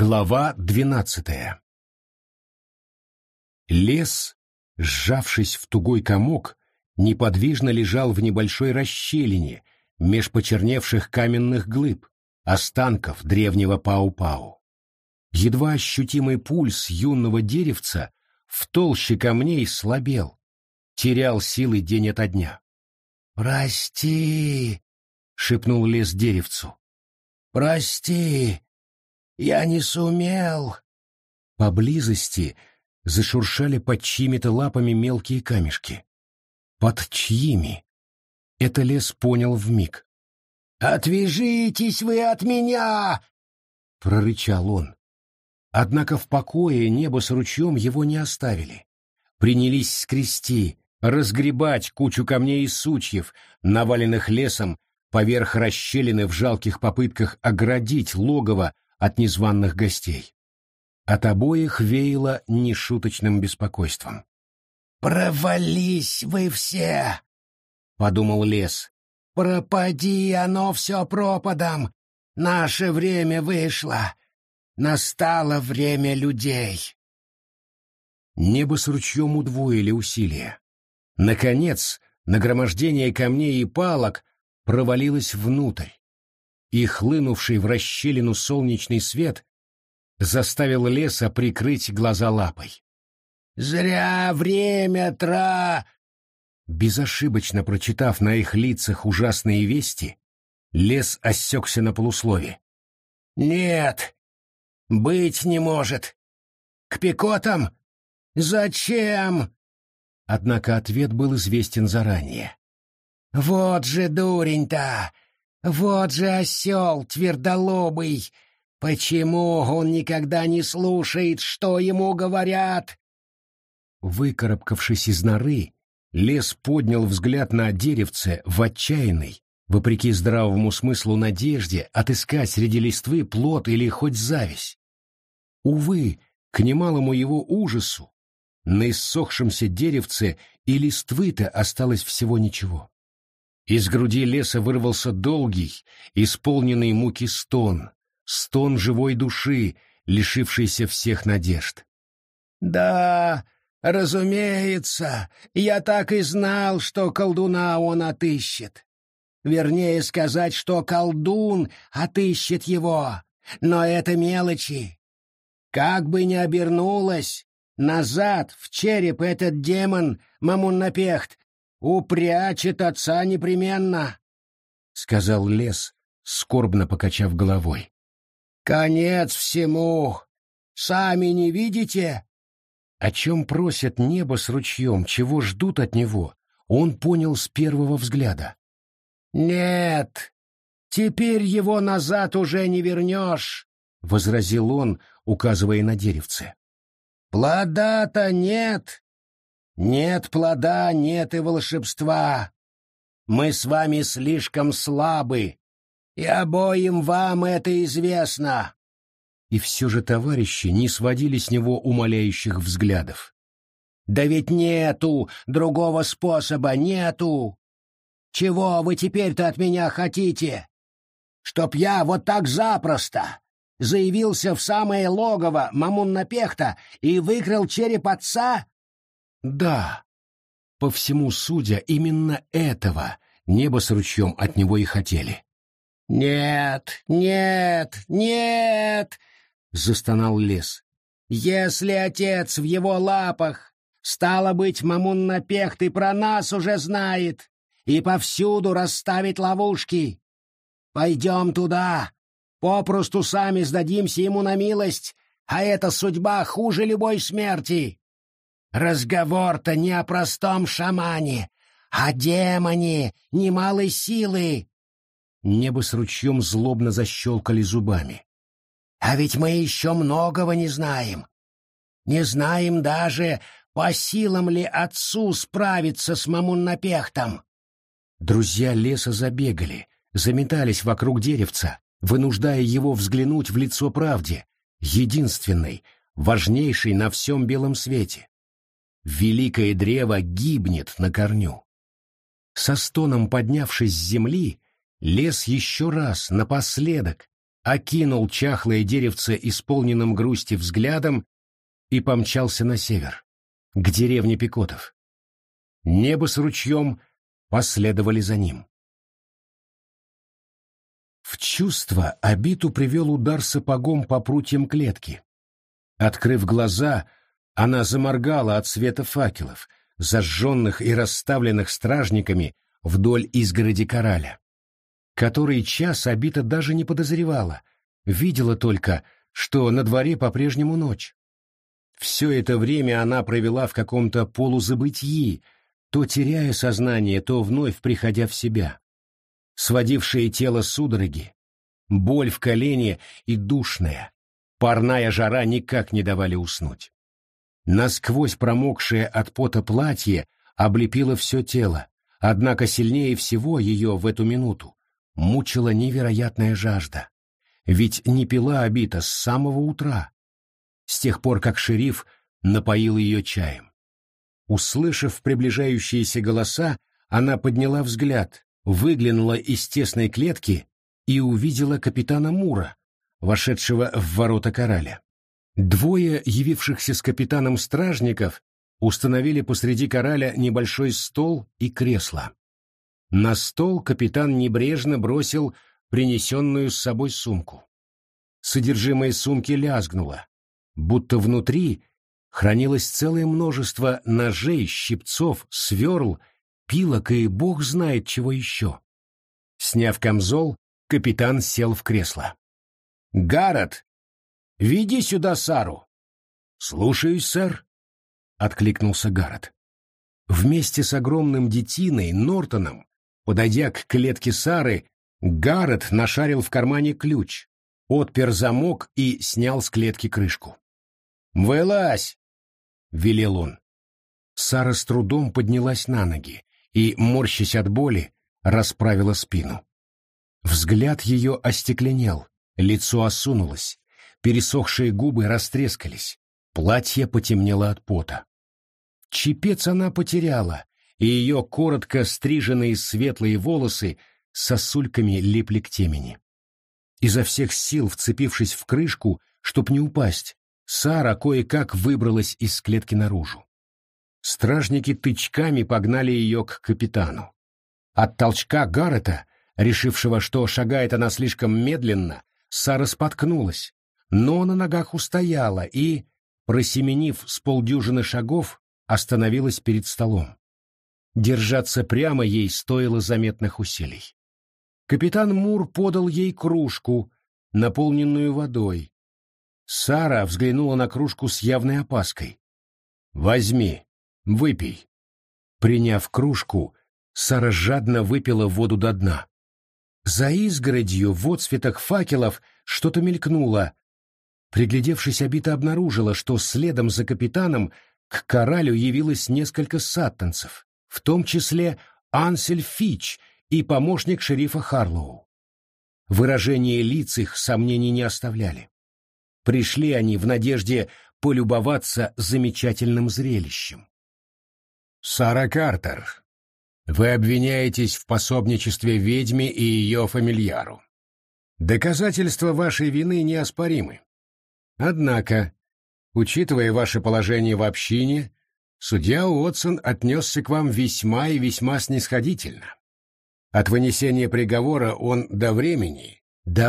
Глава 12. Лес, сжавшись в тугой комок, неподвижно лежал в небольшой расщелине меж почерневших каменных глыб, останков древнего Пау-Пау. Едва ощутимый пульс юного деревца в толще камней слабел, терял силы день ото дня. «Прости!» — шепнул лес деревцу. «Прости! Я не сумел!» Поблизости зашуршали под чьими-то лапами мелкие камешки. Под чьими? Это лес понял вмиг. «Отвяжитесь вы от меня!» — прорычал он. Однако в покое небо с ручьем его не оставили. Принялись скрести, разгребать кучу камней и сучьев, наваленных лесом поверх расщелины в жалких попытках оградить логово от незваных гостей. От обоих веяло нешуточным беспокойством. «Провались вы все!» — подумал лес. «Пропади оно все пропадом! Наше время вышло! Настало время людей!» Небо с ручьем удвоили усилия. Наконец, нагромождение камней и палок провалилось внутрь, и хлынувший в расщелину солнечный свет заставил леса прикрыть глаза лапой. «Зря время Безошибочно прочитав на их лицах ужасные вести, лес осекся на полуслове. «Нет, быть не может. К пекотам? Зачем?» Однако ответ был известен заранее. «Вот же дурень-то! Вот же осел твердолобый! Почему он никогда не слушает, что ему говорят?» Выкарабкавшись из норы, лес поднял взгляд на деревце в отчаянной, вопреки здравому смыслу, надежде отыскать среди листвы плод или хоть зависть. Увы, к немалому его ужасу, на иссохшемся деревце и листвы-то осталось всего ничего. Из груди леса вырвался долгий, исполненный муки стон, стон живой души, лишившейся всех надежд. «Да, разумеется, я так и знал, что колдуна он отыщет. Вернее сказать, что колдун отыщет его, но это мелочи. Как бы ни обернулось, назад в череп этот демон Мамуннапехт упрячет отца непременно», — сказал лес, скорбно покачав головой. «Конец всему! Сами не видите?» О чем просят небо с ручьем, чего ждут от него, он понял с первого взгляда. «Нет, теперь его назад уже не вернешь», — возразил он, указывая на деревце. «Плода-то нет. Нет плода, нет и волшебства. Мы с вами слишком слабы, и обоим вам это известно». И все же товарищи не сводили с него умоляющих взглядов. «Да ведь нету другого способа, нету! Чего вы теперь-то от меня хотите? Чтоб я вот так запросто заявился в самое логово Мамуннапехта и выкрал череп отца?» Да, по всему судя, именно этого небо с ручьем от него и хотели. «Нет, нет, нет!» — застонал лес. «Если отец в его лапах, стало быть, Мамуннапехт и про нас уже знает, и повсюду расставит ловушки. Пойдем туда, попросту сами сдадимся ему на милость, а эта судьба хуже любой смерти. Разговор-то не о простом шамане, а демоне немалой силы». Небо с ручьем злобно защелкали зубами. «А ведь мы еще многого не знаем. Не знаем даже, по силам ли отцу справиться с Мамуннапехтом». Друзья леса забегали, заметались вокруг деревца, вынуждая его взглянуть в лицо правде, единственной, важнейшей на всем белом свете. Великое древо гибнет на корню. Со стоном поднявшись с земли, лес еще раз, напоследок, окинул чахлое деревце исполненным грусти взглядом и помчался на север, к деревне Пекотов. Небо с ручьем последовали за ним. В чувство Абиту привел удар сапогом по прутьям клетки. Открыв глаза, она заморгала от света факелов, зажженных и расставленных стражниками вдоль изгороди Кораля. Который час Абита даже не подозревала, видела только, что на дворе по-прежнему ночь. Все это время она провела в каком-то полузабытии, то теряя сознание, то вновь приходя в себя. Сводившие тело судороги, боль в колене и душная, парная жара никак не давали уснуть. Насквозь промокшее от пота платье облепило все тело, однако сильнее всего ее в эту минуту мучила невероятная жажда. Ведь не пила Абита с самого утра, с тех пор, как шериф напоил ее чаем. Услышав приближающиеся голоса, она подняла взгляд, выглянула из тесной клетки и увидела капитана Мура, вошедшего в ворота Кораля. Двое явившихся с капитаном стражников установили посреди Кораля небольшой стол и кресло. На стол капитан небрежно бросил принесенную с собой сумку. Содержимое сумки лязгнуло, будто внутри хранилось целое множество ножей, щипцов, сверл, пилок и бог знает чего еще. Сняв камзол, капитан сел в кресло. «Гаррет, веди сюда Сару!» «Слушаюсь, сэр», — откликнулся Гаррет. Вместе с огромным детиной Нортоном, подойдя к клетке Сары, Гаррет нашарил в кармане ключ, отпер замок и снял с клетки крышку. «Вылазь!» — велел он. Сара с трудом поднялась на ноги и, морщась от боли, расправила спину. Взгляд ее остекленел, лицо осунулось, пересохшие губы растрескались, платье потемнело от пота. Чепец она потеряла, и ее коротко стриженные светлые волосы сосульками липли к темени. Изо всех сил вцепившись в крышку, чтоб не упасть, Сара кое-как выбралась из клетки наружу. Стражники тычками погнали ее к капитану. От толчка Гаррета, решившего, что шагает она слишком медленно, Сара споткнулась, но на ногах устояла и, просеменив с полдюжины шагов, остановилась перед столом. Держаться прямо ей стоило заметных усилий. Капитан Мур подал ей кружку, наполненную водой. Сара взглянула на кружку с явной опаской. «Возьми, выпей». Приняв кружку, Сара жадно выпила воду до дна. За изгородью в отсветах факелов что-то мелькнуло. Приглядевшись, Абита обнаружила, что следом за капитаном к Коралю явилось несколько саттанцев, в том числе Ансель Фич и помощник шерифа Харлоу. Выражения лиц их сомнений не оставляли. Пришли они в надежде полюбоваться замечательным зрелищем. «Сара Картер, вы обвиняетесь в пособничестве ведьме и ее фамильяру. Доказательства вашей вины неоспоримы. Однако, учитывая ваше положение в общине, судья Уотсон отнесся к вам весьма и весьма снисходительно. От вынесения приговора он до времени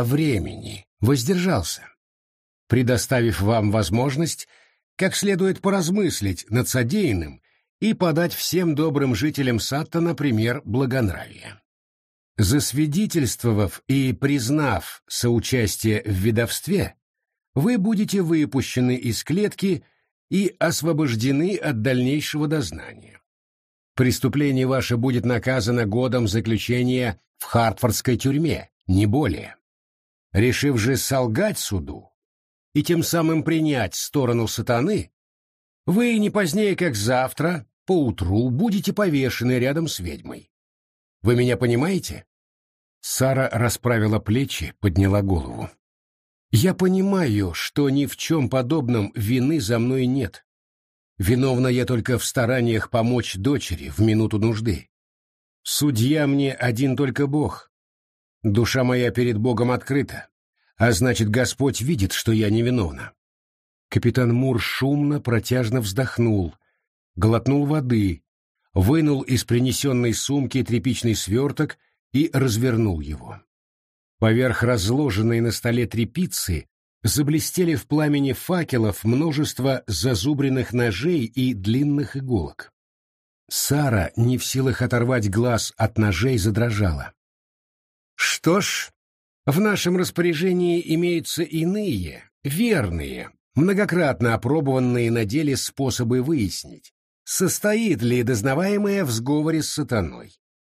воздержался, предоставив вам возможность как следует поразмыслить над содеянным и подать всем добрым жителям Саттона пример благонравия. Засвидетельствовав и признав соучастие в ведовстве, вы будете выпущены из клетки и освобождены от дальнейшего дознания. Преступление ваше будет наказано годом заключения в Хартфордской тюрьме, не более. Решив же солгать суду и тем самым принять сторону сатаны, вы не позднее, как завтра, поутру, будете повешены рядом с ведьмой. Вы меня понимаете?» Сара расправила плечи, подняла голову. «Я понимаю, что ни в чем подобном вины за мной нет. Виновна я только в стараниях помочь дочери в минуту нужды. Судья мне один только Бог. Душа моя перед Богом открыта. а значит, Господь видит, что я невиновна. Капитан Мур шумно, протяжно вздохнул, глотнул воды, вынул из принесенной сумки тряпичный сверток и развернул его. Поверх разложенной на столе тряпицы заблестели в пламени факелов множество зазубренных ножей и длинных иголок. Сара, не в силах оторвать глаз от ножей, задрожала. «Что ж, в нашем распоряжении имеются иные, верные, многократно опробованные на деле способы выяснить, состоит ли дознаваемое в сговоре с сатаной.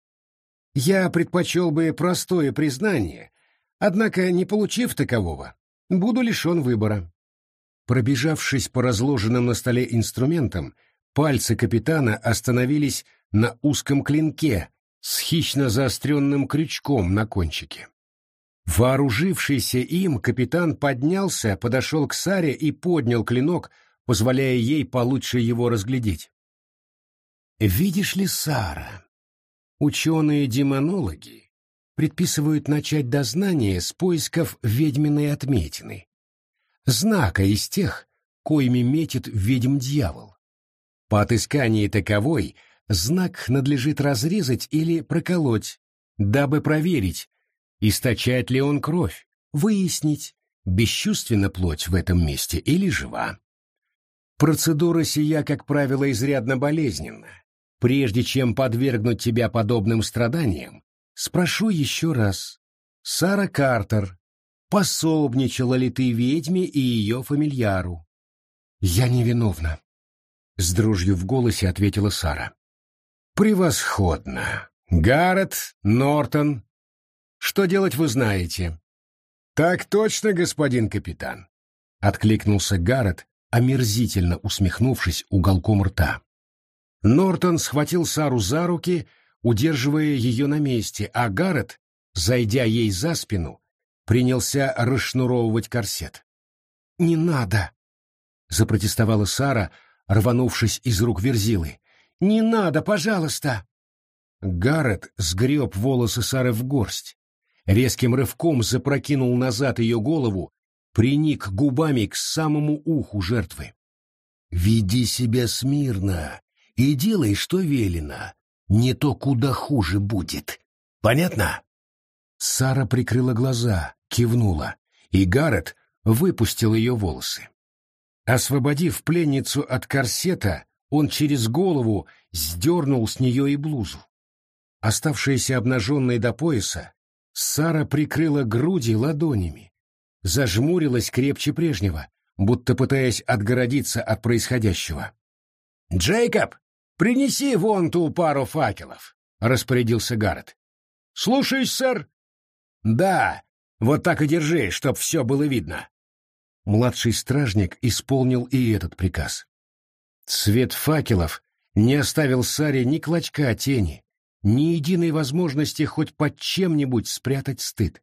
Я предпочел бы простое признание, однако, не получив такового, буду лишен выбора». Пробежавшись по разложенным на столе инструментам, пальцы капитана остановились на узком клинке с хищно заостренным крючком на кончике. Вооружившийся им, капитан поднялся, подошел к Саре и поднял клинок, позволяя ей получше его разглядеть. «Видишь ли, Сара, ученые-демонологи предписывают начать дознание с поисков ведьминой отметины, знака из тех, коими метит ведьм дьявол. По отыскании таковой знак надлежит разрезать или проколоть, дабы проверить, источает ли он кровь, выяснить, бесчувственна плоть в этом месте или жива. Процедура сия, как правило, изрядно болезненна. Прежде чем подвергнуть тебя подобным страданиям, спрошу еще раз. Сара Картер, пособничала ли ты ведьме и ее фамильяру? Я невиновна, — с дрожью в голосе ответила Сара. Превосходно. Гаррет, Нортон. Что делать вы знаете? Так точно, господин капитан, — откликнулся Гаррет, омерзительно усмехнувшись уголком рта. Нортон схватил Сару за руки, удерживая ее на месте, а Гаррет, зайдя ей за спину, принялся расшнуровывать корсет. «Не надо!» — запротестовала Сара, рванувшись из рук Верзилы. «Не надо, пожалуйста!» Гаррет сгреб волосы Сары в горсть, резким рывком запрокинул назад ее голову, приник губами к самому уху жертвы. «Веди себя смирно и делай, что велено, не то куда хуже будет. Понятно?» Сара прикрыла глаза, кивнула, и Гаррет выпустил ее волосы. Освободив пленницу от корсета, он через голову сдернул с нее и блузу. Оставшаяся обнаженной до пояса, Сара прикрыла груди ладонями, зажмурилась крепче прежнего, будто пытаясь отгородиться от происходящего. «Джейкоб, принеси вон ту пару факелов», — распорядился Гаррет. «Слушаюсь, сэр». «Да, вот так и держи, чтоб все было видно». Младший стражник исполнил и этот приказ. Свет факелов не оставил Саре ни клочка тени, ни единой возможности хоть под чем-нибудь спрятать стыд.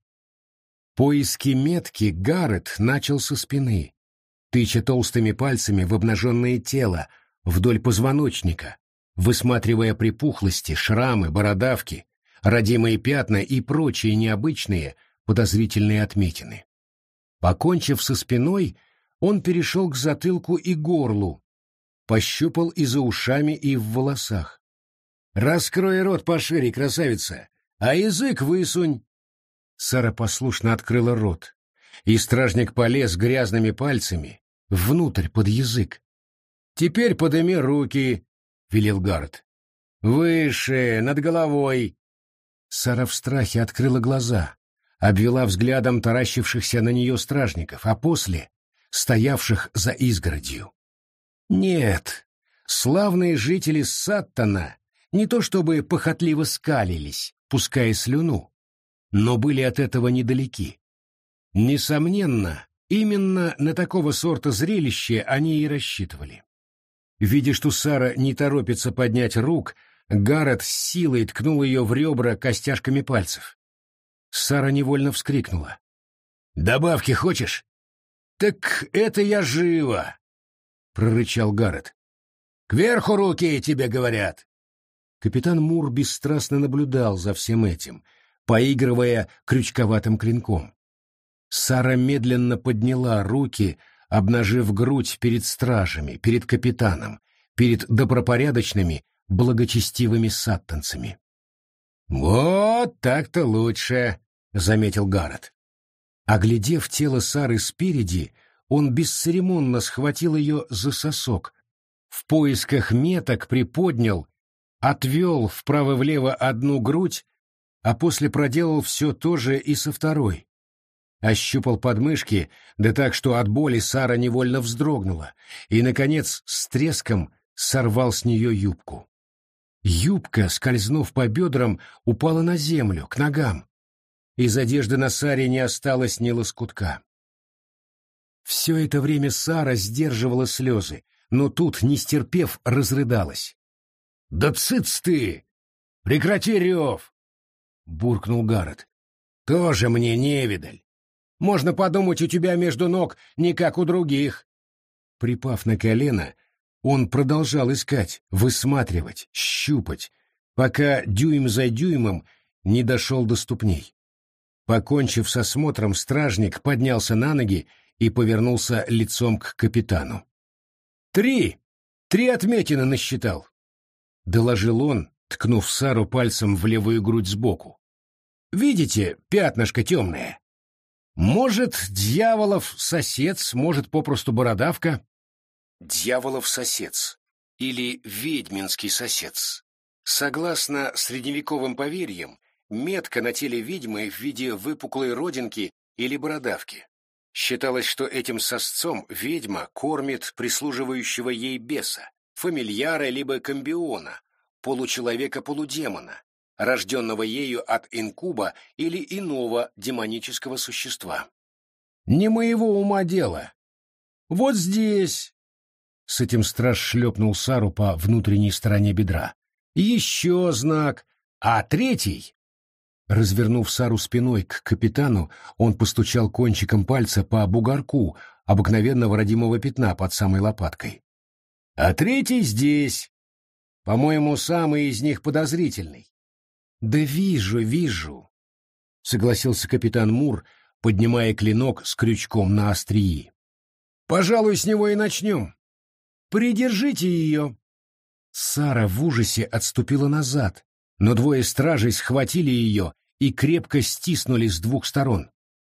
Поиски метки Гаррет начал со спины, тыча толстыми пальцами в обнаженное тело, вдоль позвоночника, высматривая припухлости, шрамы, бородавки, родимые пятна и прочие необычные подозрительные отметины. Покончив со спиной, он перешел к затылку и горлу, пощупал и за ушами, и в волосах. «Раскрой рот пошире, красавица, а язык высунь!» Сара послушно открыла рот, и стражник полез грязными пальцами внутрь под язык. «Теперь подыми руки», — велел Гаррет. «Выше, над головой». Сара в страхе открыла глаза, обвела взглядом таращившихся на нее стражников, а после — стоявших за изгородью. Нет, славные жители Саттона не то чтобы похотливо скалились, пуская слюну, но были от этого недалеки. Несомненно, именно на такого сорта зрелище они и рассчитывали. Видя, что Сара не торопится поднять рук, Гаррет с силой ткнул ее в ребра костяшками пальцев. Сара невольно вскрикнула. «Добавки хочешь?» «Так это я живо!» — прорычал Гаррет. «Кверху руки, тебе говорят!» Капитан Мур бесстрастно наблюдал за всем этим, поигрывая крючковатым клинком. Сара медленно подняла руки, обнажив грудь перед стражами, перед капитаном, перед добропорядочными, благочестивыми саттанцами. «Вот так-то лучше», — заметил Гаррет. Оглядев тело Сары спереди, он бесцеремонно схватил ее за сосок, в поисках меток приподнял, отвел вправо-влево одну грудь, а после проделал все то же и со второй. Ощупал подмышки, да так, что от боли Сара невольно вздрогнула, и, наконец, с треском сорвал с нее юбку. Юбка, скользнув по бедрам, упала на землю, к ногам. Из одежды на Саре не осталось ни лоскутка. Все это время Сара сдерживала слезы, но тут, не стерпев, разрыдалась. «Да цыц ты! Прекрати рев!» — буркнул Гаррет. «Тоже мне невидаль. Можно подумать, у тебя между ног не как у других». Припав на колено, он продолжал искать, высматривать, щупать, пока дюйм за дюймом не дошел до ступней. Покончив с осмотром, стражник поднялся на ноги и повернулся лицом к капитану. «Три отметины насчитал», — доложил он, ткнув Сару пальцем в левую грудь сбоку. «Видите, пятнышко темное? Может, дьяволов сосец, может, попросту бородавка». Дьяволов сосец или ведьминский сосец. Согласно средневековым поверьям, метка на теле ведьмы в виде выпуклой родинки или бородавки. Считалось, что этим сосцом ведьма кормит прислуживающего ей беса, фамильяра либо комбиона, получеловека-полудемона, рожденного ею от инкуба или иного демонического существа. «Не моего ума дело. Вот здесь...» С этим страж шлепнул Сару по внутренней стороне бедра. «Еще знак. А третий...» Развернув Сару спиной к капитану, он постучал кончиком пальца по бугорку обыкновенного родимого пятна под самой лопаткой. «А третий здесь. По-моему, самый из них подозрительный». «Да вижу», — согласился капитан Мур, поднимая клинок с крючком на острии. «Пожалуй, с него и начнем. Придержите ее». Сара в ужасе отступила назад, но двое стражей схватили ее и крепко стиснули с двух сторон.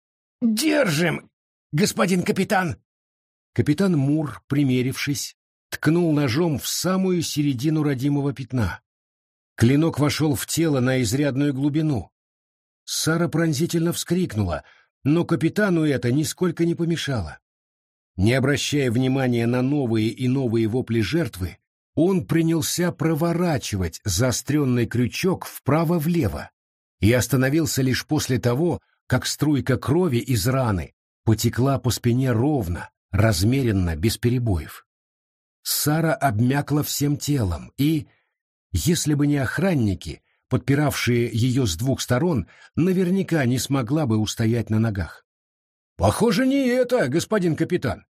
«Держим, господин капитан!» Капитан Мур, примерившись, ткнул ножом в самую середину родимого пятна. Клинок вошел в тело на изрядную глубину. Сара пронзительно вскрикнула, но капитану это нисколько не помешало. Не обращая внимания на новые и новые вопли жертвы, он принялся проворачивать заостренный крючок вправо-влево и остановился лишь после того, как струйка крови из раны потекла по спине ровно, размеренно, без перебоев. Сара обмякла всем телом и, если бы не охранники, подпиравшие ее с двух сторон, наверняка не смогла бы устоять на ногах. «Похоже, не это, господин капитан».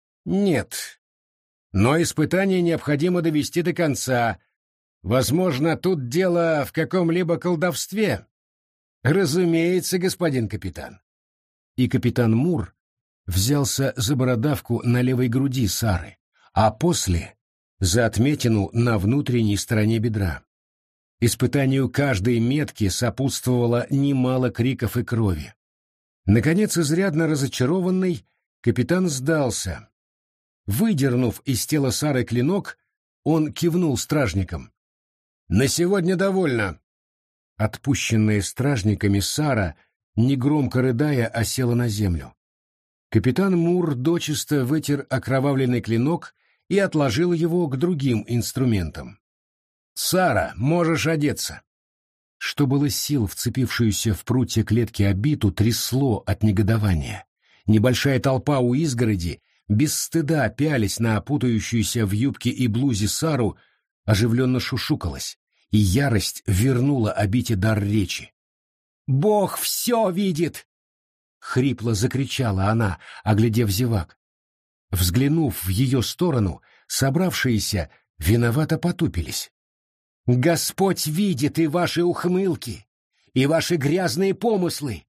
«Нет. Но испытание необходимо довести до конца. Возможно, тут дело в каком-либо колдовстве». «Разумеется, господин капитан». И капитан Мур взялся за бородавку на левой груди Сары, а после — за отметину на внутренней стороне бедра. Испытанию каждой метки сопутствовало немало криков и крови. Наконец, изрядно разочарованный, капитан сдался. Выдернув из тела Сары клинок, он кивнул стражникам. «На сегодня довольно». Отпущенная стражниками Сара, негромко рыдая, осела на землю. Капитан Мур дочисто вытер окровавленный клинок и отложил его к другим инструментам. «Сара, можешь одеться». Что было сил, вцепившуюся в прутья клетки обиту, трясло от негодования. Небольшая толпа у изгороди без стыда пялись на опутающуюся в юбке и блузе Сару, оживленно шушукалась, и ярость вернула обите дар речи. «Бог все видит!» — хрипло закричала она, оглядев зевак. Взглянув в ее сторону, собравшиеся виновато потупились. «Господь видит и ваши ухмылки, и ваши грязные помыслы,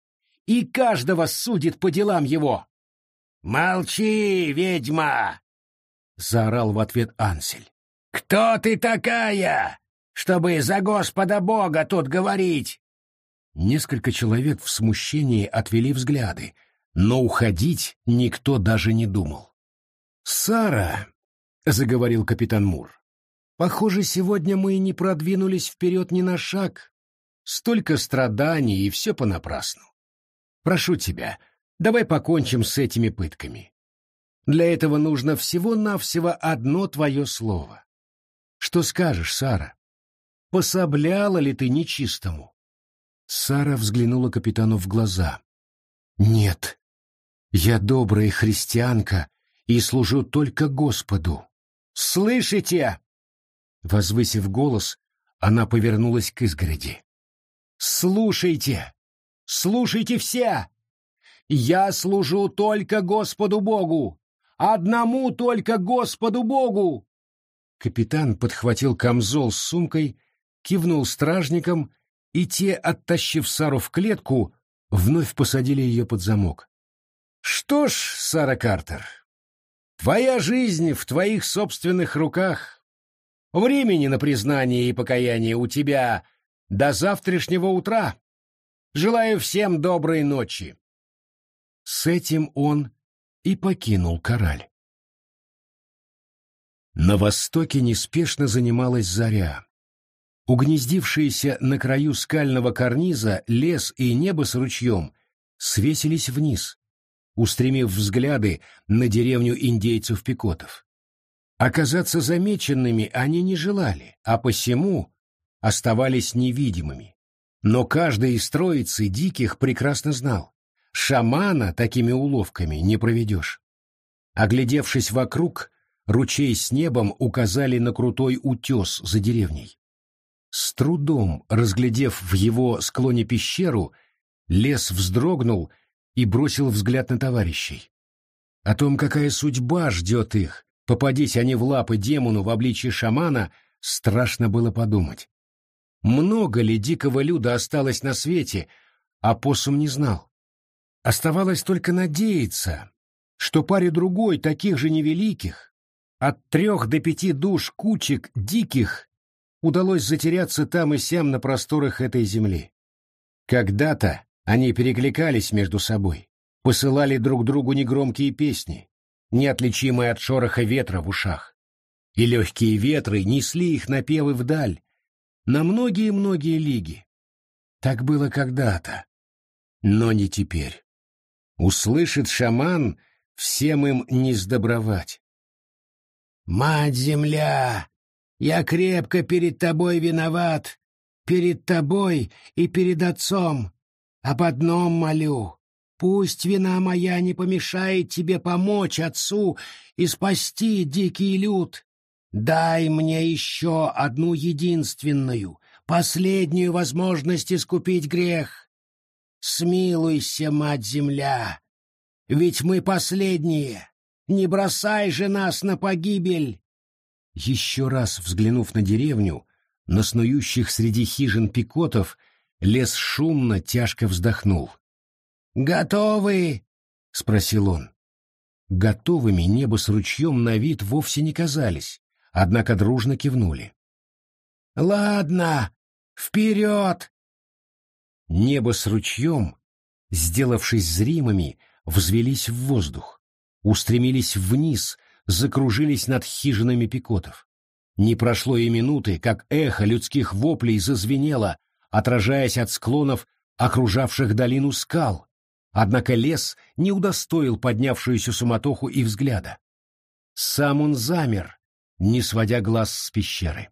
и каждого судит по делам его. «Молчи, ведьма!» — заорал в ответ Ансель. «Кто ты такая, чтобы за Господа Бога тут говорить?» Несколько человек в смущении отвели взгляды, но уходить никто даже не думал. «Сара», — заговорил капитан Мур, — «похоже, сегодня мы не продвинулись вперед ни на шаг. Столько страданий, и все понапрасну. Прошу тебя, давай покончим с этими пытками. Для этого нужно всего-навсего одно твое слово. Что скажешь, Сара? Пособляла ли ты нечистому?» Сара взглянула капитану в глаза. «Нет, я добрая христианка и служу только Господу». «Слышите?» Возвысив голос, она повернулась к изгороди. «Слушайте! Слушайте все! Я служу только Господу Богу! Одному только Господу Богу!» Капитан подхватил камзол с сумкой, кивнул стражникам, и те, оттащив Сару в клетку, вновь посадили ее под замок. «Что ж, Сара Картер, твоя жизнь в твоих собственных руках. Времени на признание и покаяние у тебя до завтрашнего утра. Желаю всем доброй ночи». С этим он и покинул Кораль. На востоке неспешно занималась заря. Угнездившиеся на краю скального карниза лес и небо с ручьем свесились вниз, устремив взгляды на деревню индейцев-пикотов. Оказаться замеченными они не желали, а посему оставались невидимыми. Но каждый из троицы диких прекрасно знал, шамана такими уловками не проведешь. Оглядевшись вокруг, ручей с небом указали на крутой утес за деревней. С трудом разглядев в его склоне пещеру, лес вздрогнул и бросил взгляд на товарищей. О том, какая судьба ждет их, попадись они в лапы демону в обличье шамана, страшно было подумать. Много ли дикого люда осталось на свете, а посум не знал. Оставалось только надеяться, что паре другой таких же невеликих, от 3 до 5 душ кучек диких, удалось затеряться там и сям на просторах этой земли. Когда-то они перекликались между собой, посылали друг другу негромкие песни, неотличимые от шороха ветра в ушах. И легкие ветры несли их напевы вдаль, на многие-многие лиги. Так было когда-то, но не теперь. Услышит шаман, всем им не сдобровать. «Мать-Земля! Я крепко перед тобой виноват, перед тобой и перед отцом. Об одном молю. Пусть вина моя не помешает тебе помочь отцу и спасти дикий люд. Дай мне еще одну единственную, последнюю возможность искупить грех. Смилуйся, Мать-Земля, ведь мы последние. Не бросай же нас на погибель!» Еще раз взглянув на деревню, на снующих среди хижин пикотов, лес шумно, тяжко вздохнул. «Готовы?» — спросил он. Готовыми небо с ручьем на вид вовсе не казались, однако дружно кивнули. «Ладно, вперед!» Небо с ручьем, сделавшись зримыми, взвелись в воздух, устремились вниз, закружились над хижинами пикотов. Не прошло и минуты, как эхо людских воплей зазвенело, отражаясь от склонов окружавших долину скал, однако лес не удостоил поднявшуюся суматоху и взгляда. Сам он замер, не сводя глаз с пещеры.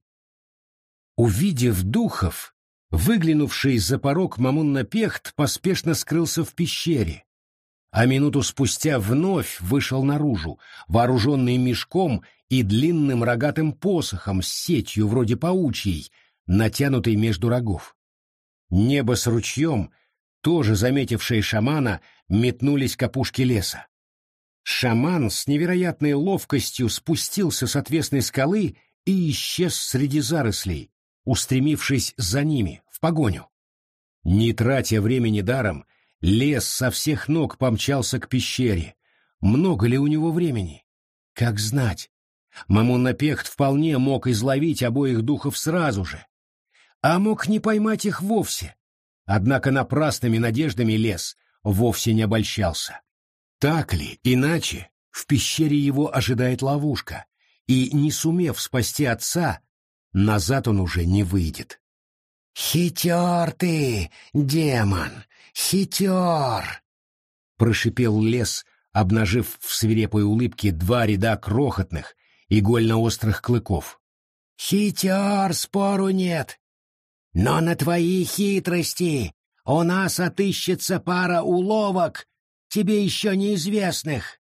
Увидев духов, выглянувший за порог Мамун-Напехт поспешно скрылся в пещере, а минуту спустя вновь вышел наружу, вооруженный мешком и длинным рогатым посохом с сетью вроде паучьей, натянутой между рогов. Небо с ручьем, тоже заметившие шамана, метнулись к опушке леса. Шаман с невероятной ловкостью спустился с отвесной скалы и исчез среди зарослей, устремившись за ними, в погоню. Не тратя времени даром, Лес со всех ног помчался к пещере. Много ли у него времени? Как знать. Мамун-Напехт вполне мог изловить обоих духов сразу же, а мог не поймать их вовсе. Однако напрасными надеждами лес вовсе не обольщался. Так ли, иначе, в пещере его ожидает ловушка, и, не сумев спасти отца, назад он уже не выйдет. «Хитер ты, демон, хитер!» — прошипел лес, обнажив в свирепой улыбке два ряда крохотных, игольно-острых клыков. «Хитер, спору нет. Но на твои хитрости у нас отыщется пара уловок, тебе еще неизвестных».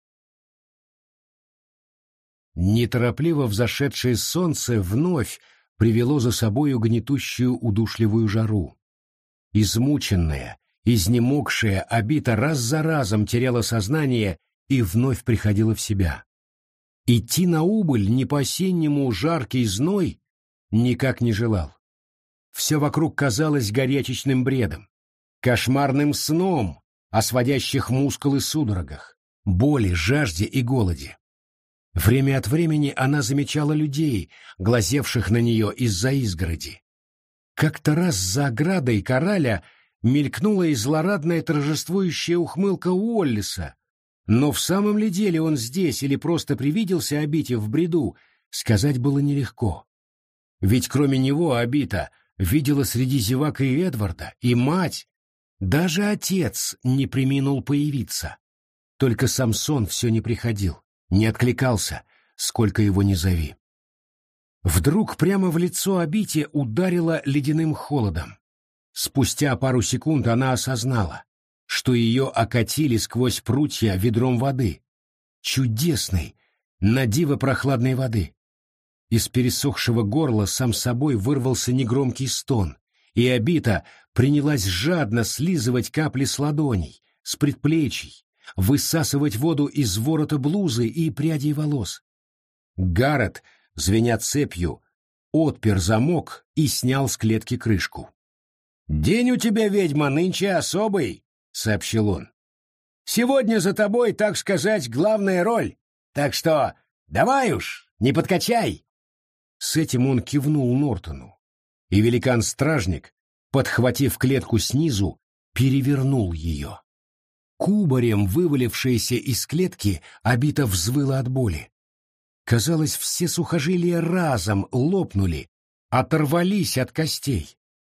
Неторопливо взошедшее солнце вновь привело за собою гнетущую удушливую жару. Измученная, изнемогшая, Обита раз за разом теряла сознание и вновь приходила в себя. Идти на убыль не по-осеннему жаркий зной никак не желал. Все вокруг казалось горячечным бредом, кошмарным сном о сводящих мускулы судорогах, боли, жажде и голоде. Время от времени она замечала людей, глазевших на нее из-за изгороди. Как-то раз за оградой кораля мелькнула и злорадная торжествующая ухмылка Уоллеса, но в самом ли деле он здесь или просто привиделся Обите в бреду, сказать было нелегко. Ведь кроме него Обита видела среди зевак и Эдварда, и мать, даже отец не преминул появиться. Только Самсон все не приходил, не откликался, сколько его ни зови. Вдруг прямо в лицо Обите ударило ледяным холодом. Спустя пару секунд она осознала, что ее окатили сквозь прутья ведром воды. Чудесной, надиво прохладной воды. Из пересохшего горла сам собой вырвался негромкий стон, и Обита принялась жадно слизывать капли с ладоней, с предплечий, высасывать воду из ворота блузы и прядей волос. Гаррет, звеня цепью, отпер замок и снял с клетки крышку. «День у тебя, ведьма, нынче особый», — сообщил он. «Сегодня за тобой, так сказать, главная роль, так что давай уж, не подкачай». С этим он кивнул Нортону, и великан-стражник, подхватив клетку снизу, перевернул ее. Кубарем, вывалившаяся из клетки, Обита взвыла от боли. Казалось, все сухожилия разом лопнули, оторвались от костей.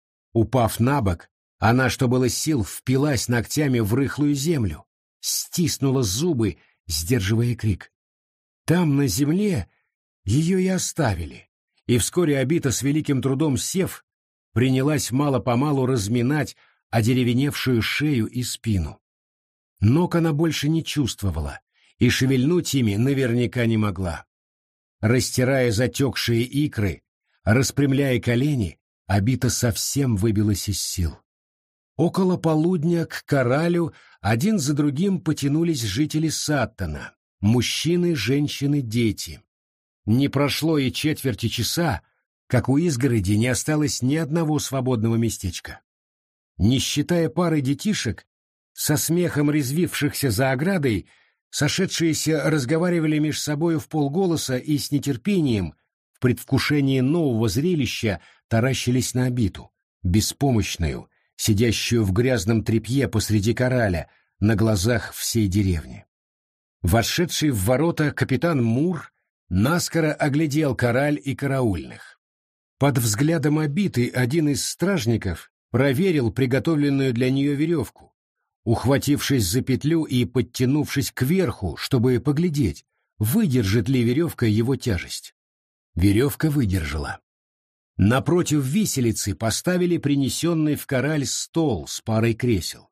Упав на бок, она, что было сил, впилась ногтями в рыхлую землю, стиснула зубы, сдерживая крик. Там, на земле, ее и оставили, и вскоре Обита, с великим трудом сев, принялась мало-помалу разминать одеревеневшую шею и спину. Ног она больше не чувствовала, и шевельнуть ими наверняка не могла. Растирая затекшие икры, распрямляя колени, Обита совсем выбилась из сил. Около полудня к коралю один за другим потянулись жители Саттона, мужчины, женщины, дети. Не прошло и четверти часа, как у изгороди не осталось ни одного свободного местечка. Не считая пары детишек, со смехом резвившихся за оградой, сошедшиеся разговаривали меж собою вполголоса и с нетерпением, в предвкушении нового зрелища, таращились на Обиту, беспомощную, сидящую в грязном тряпье посреди кораля, на глазах всей деревни. Вошедший в ворота капитан Мур наскоро оглядел кораль и караульных. Под взглядом Обиты один из стражников проверил приготовленную для нее веревку, ухватившись за петлю и подтянувшись кверху, чтобы поглядеть, выдержит ли веревка его тяжесть. Веревка выдержала. Напротив виселицы поставили принесенный в кораль стол с парой кресел.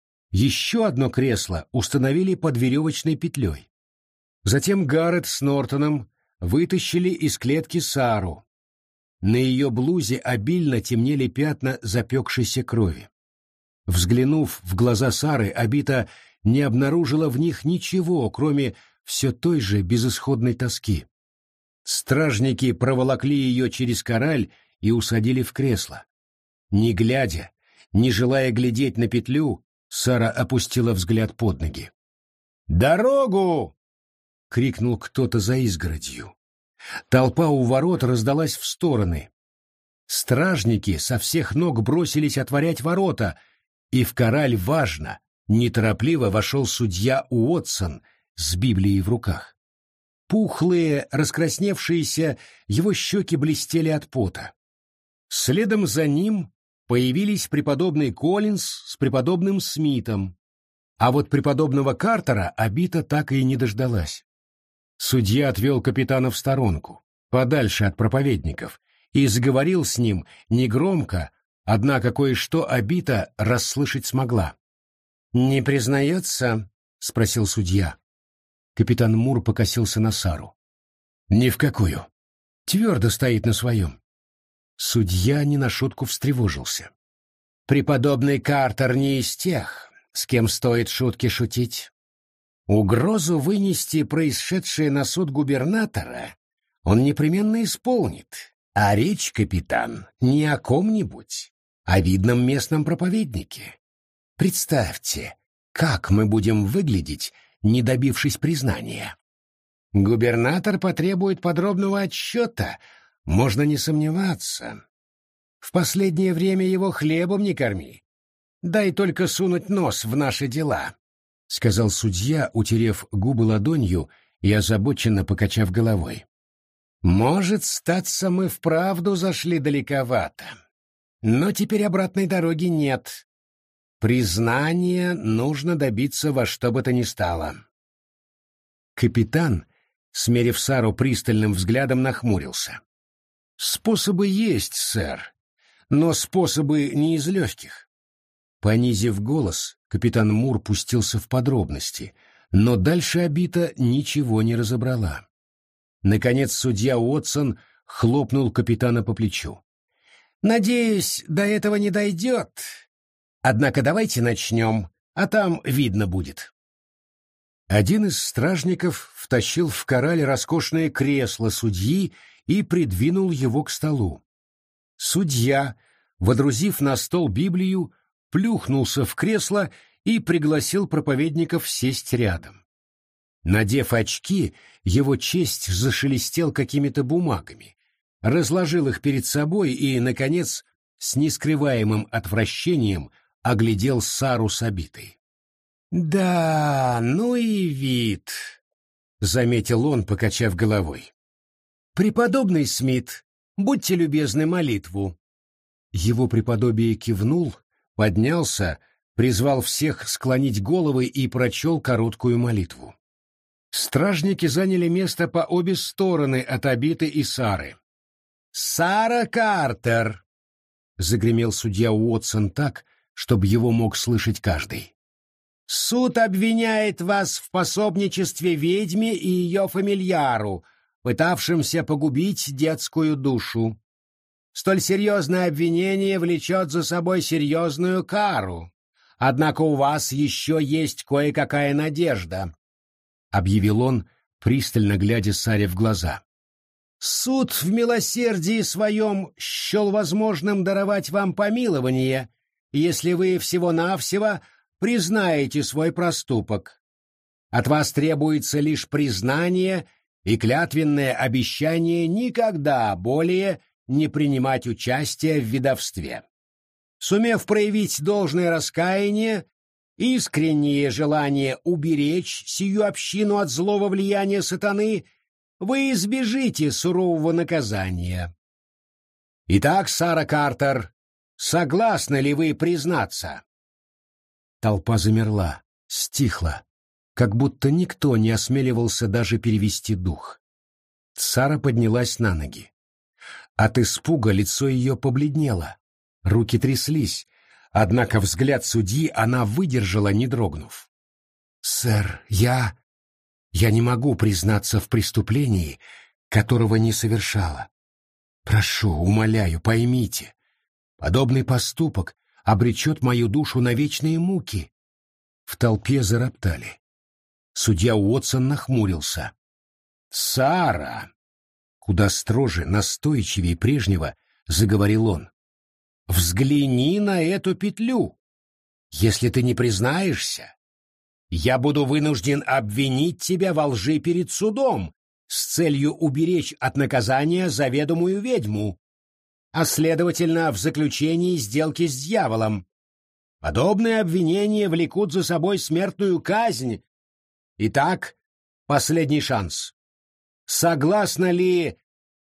Еще одно кресло установили под веревочной петлей. Затем Гаррет с Нортоном вытащили из клетки Сару. На ее блузе обильно темнели пятна запекшейся крови. Взглянув в глаза Сары, Обита не обнаружила в них ничего, кроме все той же безысходной тоски. Стражники проволокли ее через кораль и усадили в кресло. Не глядя, не желая глядеть на петлю, Сара опустила взгляд под ноги. «Дорогу!» — крикнул кто-то за изгородью. Толпа у ворот раздалась в стороны. Стражники со всех ног бросились отворять ворота, и в кораль важно, неторопливо вошел судья Уотсон с Библией в руках. Пухлые, раскрасневшиеся, его щеки блестели от пота. Следом за ним появились преподобный Коллинз с преподобным Смитом, а вот преподобного Картера Абита так и не дождалась. Судья отвел капитана в сторонку, подальше от проповедников, и заговорил с ним негромко, однако кое-что Абита расслышать смогла. «Не признается?» — спросил судья. Капитан Мур покосился на Сару. «Ни в какую. Твердо стоит на своем». Судья не на шутку встревожился. «Преподобный Картер не из тех, с кем стоит шутки шутить. Угрозу вынести происшедшее на суд губернатора он непременно исполнит, а речь, капитан, не о ком-нибудь, а видном местном проповеднике. Представьте, как мы будем выглядеть, не добившись признания. Губернатор потребует подробного отчета, можно не сомневаться. В последнее время его хлебом не корми. Дай только сунуть нос в наши дела», — сказал судья, утерев губы ладонью и озабоченно покачав головой. «Может, статься мы вправду зашли далековато. Но теперь обратной дороги нет. Признания нужно добиться во что бы то ни стало». Капитан, смерив Сару пристальным взглядом, нахмурился. «Способы есть, сэр, но способы не из легких». Понизив голос, капитан Мур пустился в подробности, но дальше Абита ничего не разобрала. Наконец судья Уотсон хлопнул капитана по плечу. «Надеюсь, до этого не дойдет. Однако давайте начнем, а там видно будет». Один из стражников втащил в кораль роскошное кресло судьи и придвинул его к столу. Судья, водрузив на стол Библию, плюхнулся в кресло и пригласил проповедников сесть рядом. Надев очки, его честь зашелестел какими-то бумагами, разложил их перед собой и, наконец, с нескрываемым отвращением оглядел Сару с Абитой. «Да, ну и вид», — заметил он, покачав головой. «Преподобный Смит, будьте любезны молитву». Его преподобие кивнул, поднялся, призвал всех склонить головы и прочел короткую молитву. Стражники заняли место по обе стороны от Абиты и Сары. «Сара Картер!» — загремел судья Уотсон так, чтобы его мог слышать каждый. «Суд обвиняет вас в пособничестве ведьме и ее фамильяру, пытавшимся погубить детскую душу. Столь серьезное обвинение влечет за собой серьезную кару. Однако у вас еще есть кое-какая надежда», — объявил он, пристально глядя Саре в глаза. «Суд в милосердии своем счел возможным даровать вам помилование, если вы всего-навсего признаете свой проступок. От вас требуется лишь признание и клятвенное обещание никогда более не принимать участие в ведовстве. Сумев проявить должное раскаяние, искреннее желание уберечь сию общину от злого влияния сатаны, вы избежите сурового наказания. Итак, Сара Картер, согласны ли вы признаться?» Толпа замерла, стихла, как будто никто не осмеливался даже перевести дух. Сара поднялась на ноги. От испуга лицо ее побледнело, руки тряслись, однако взгляд судьи она выдержала, не дрогнув. «Сэр, я не могу признаться в преступлении, которого не совершала. Прошу, умоляю, поймите, подобный поступок обречет мою душу на вечные муки». В толпе зароптали. Судья Уотсон нахмурился. «Сара!» Куда строже, настойчивее прежнего заговорил он. «Взгляни на эту петлю. Если ты не признаешься, я буду вынужден обвинить тебя во лжи перед судом с целью уберечь от наказания заведомую ведьму, а следовательно в заключении сделки с дьяволом. Подобные обвинения влекут за собой смертную казнь. Итак, последний шанс. Согласна ли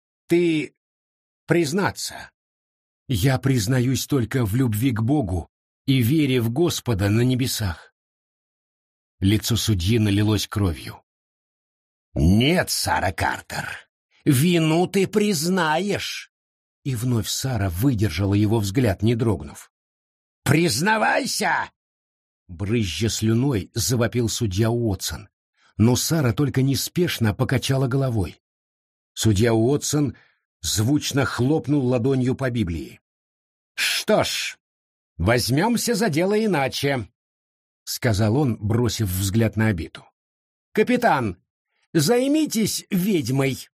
ты признаться? Я признаюсь только в любви к Богу и вере в Господа на небесах. Лицо судьи налилось кровью. «Нет, Сара Картер, вину ты признаешь!» И вновь Сара выдержала его взгляд, не дрогнув. «Признавайся!» Брызжа слюной, завопил судья Уотсон, но Сара только неспешно покачала головой. Судья Уотсон звучно хлопнул ладонью по Библии. «Что ж, возьмемся за дело иначе», — сказал он, бросив взгляд на Абиту. «Капитан, займитесь ведьмой!»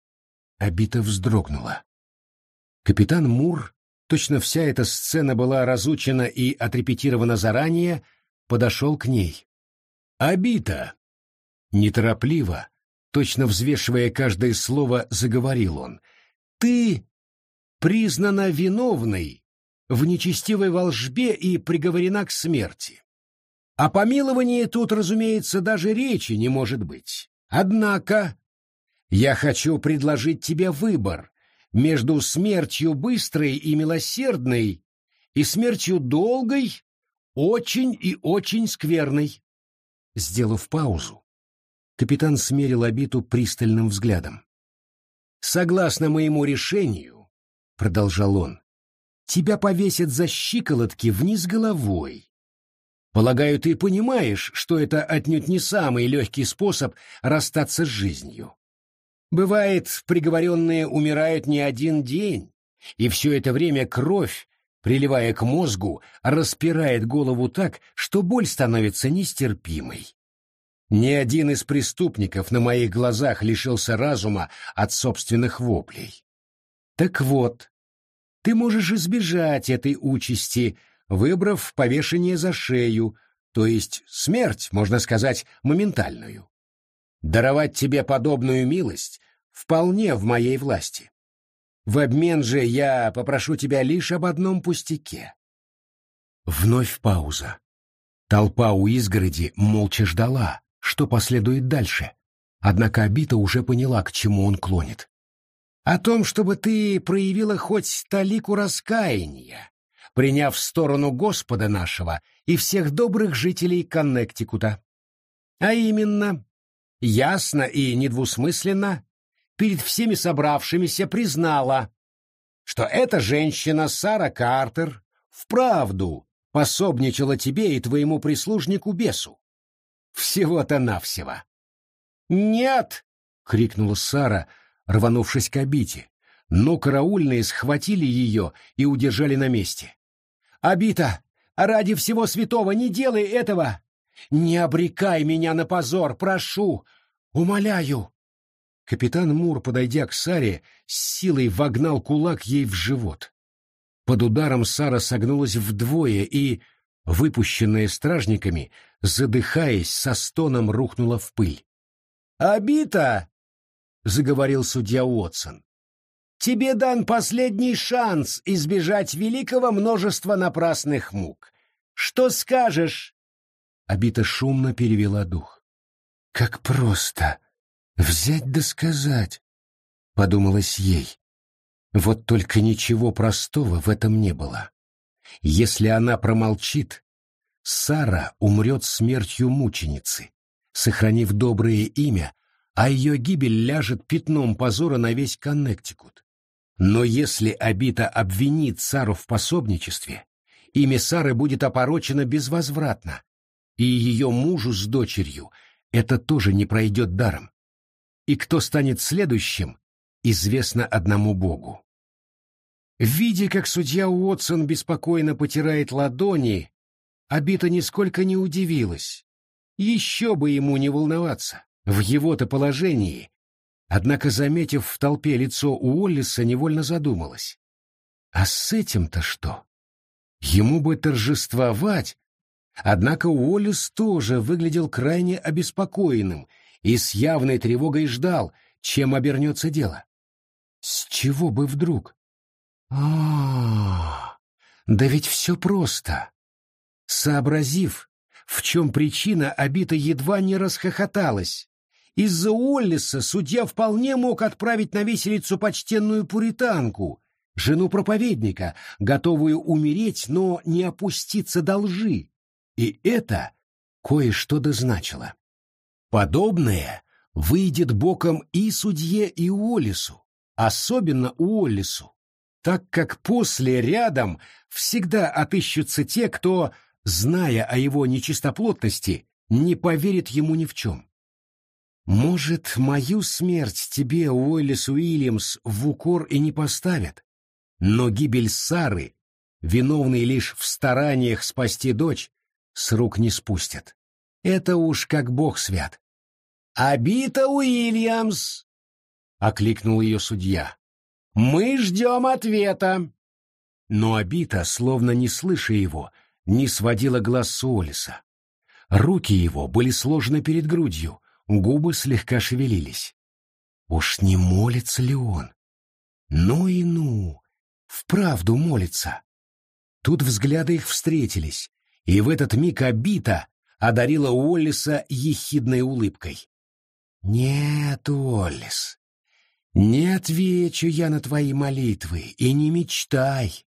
Абита вздрогнула. Капитан Мур, точно вся эта сцена была разучена и отрепетирована заранее, подошел к ней. «Абита!» Неторопливо, точно взвешивая каждое слово, заговорил он. «Ты признана виновной в нечестивой волжбе и приговорена к смерти. О помиловании тут, разумеется, даже речи не может быть. Однако я хочу предложить тебе выбор между смертью быстрой и милосердной и смертью долгой, очень и очень скверной». Сделав паузу, капитан смерил Абиту пристальным взглядом. «Согласно моему решению, — продолжал он, — тебя повесят за щиколотки вниз головой. Полагаю, ты понимаешь, что это отнюдь не самый легкий способ расстаться с жизнью. Бывает, приговоренные умирают не один день, и все это время кровь, приливая к мозгу, распирает голову так, что боль становится нестерпимой. Ни один из преступников на моих глазах лишился разума от собственных воплей. Так вот, ты можешь избежать этой участи, выбрав повешение за шею, то есть смерть, можно сказать, моментальную. Даровать тебе подобную милость вполне в моей власти. В обмен же я попрошу тебя лишь об одном пустяке». Вновь пауза. Толпа у изгороди молча ждала, что последует дальше, однако Абита уже поняла, к чему он клонит. «О том, чтобы ты проявила хоть талику раскаяния, приняв сторону Господа нашего и всех добрых жителей Коннектикута. А именно, ясно и недвусмысленно, перед всеми собравшимися признала, что эта женщина Сара Картер вправду пособничала тебе и твоему прислужнику-бесу. Всего-то навсего». «Нет!» — крикнула Сара, рванувшись к Абите, но караульные схватили ее и удержали на месте. «Абита, ради всего святого не делай этого! Не обрекай меня на позор, прошу! Умоляю!» Капитан Мур, подойдя к Саре, с силой вогнал кулак ей в живот. Под ударом Сара согнулась вдвое и, выпущенная стражниками, задыхаясь, со стоном рухнула в пыль. «Абита!» — заговорил судья Уотсон. «Тебе дан последний шанс избежать великого множества напрасных мук. Что скажешь?» Абита шумно перевела дух. «Как просто взять да сказать», — подумалось ей. Вот только ничего простого в этом не было. Если она промолчит, Сара умрет смертью мученицы, сохранив доброе имя, а ее гибель ляжет пятном позора на весь Коннектикут. Но если Абита обвинит Сару в пособничестве, имя Сары будет опорочено безвозвратно, и ее мужу с дочерью это тоже не пройдет даром. И кто станет следующим, известно одному Богу. Видя, как судья Уотсон беспокойно потирает ладони, Абита нисколько не удивилась. Еще бы ему не волноваться, в его-то положении. Однако, заметив в толпе лицо Уоллеса, невольно задумалась. А с этим-то что? Ему бы торжествовать, Однако Уоллес тоже выглядел крайне обеспокоенным и с явной тревогой ждал, чем обернется дело. С чего бы вдруг? Да ведь все просто. Сообразив, в чем причина, Обита едва не расхохоталась. Из-за Уоллеса судья вполне мог отправить на виселицу почтенную пуританку, жену проповедника, готовую умереть, но не опуститься до лжи. И это кое-что дозначило. Подобное выйдет боком и судье, и Уоллесу, особенно Уоллесу, так как после рядом всегда отыщутся те, кто, зная о его нечистоплотности, не поверит ему ни в чем. Может, мою смерть тебе, Уоллес Уильямс, в укор и не поставят, но гибель Сары, виновной лишь в стараниях спасти дочь, с рук не спустят. Это уж как Бог свят. «Обита Уильямс!» — окликнул ее судья. «Мы ждем ответа!» Но Обита, словно не слыша его, не сводила глаз с Уоллеса. Руки его были сложены перед грудью, губы слегка шевелились. Уж не молится ли он? Ну и ну, вправду молится. Тут взгляды их встретились, и в этот миг Обита одарила Уоллеса ехидной улыбкой. «Нет, Уоллес, не отвечу я на твои молитвы, и не мечтай.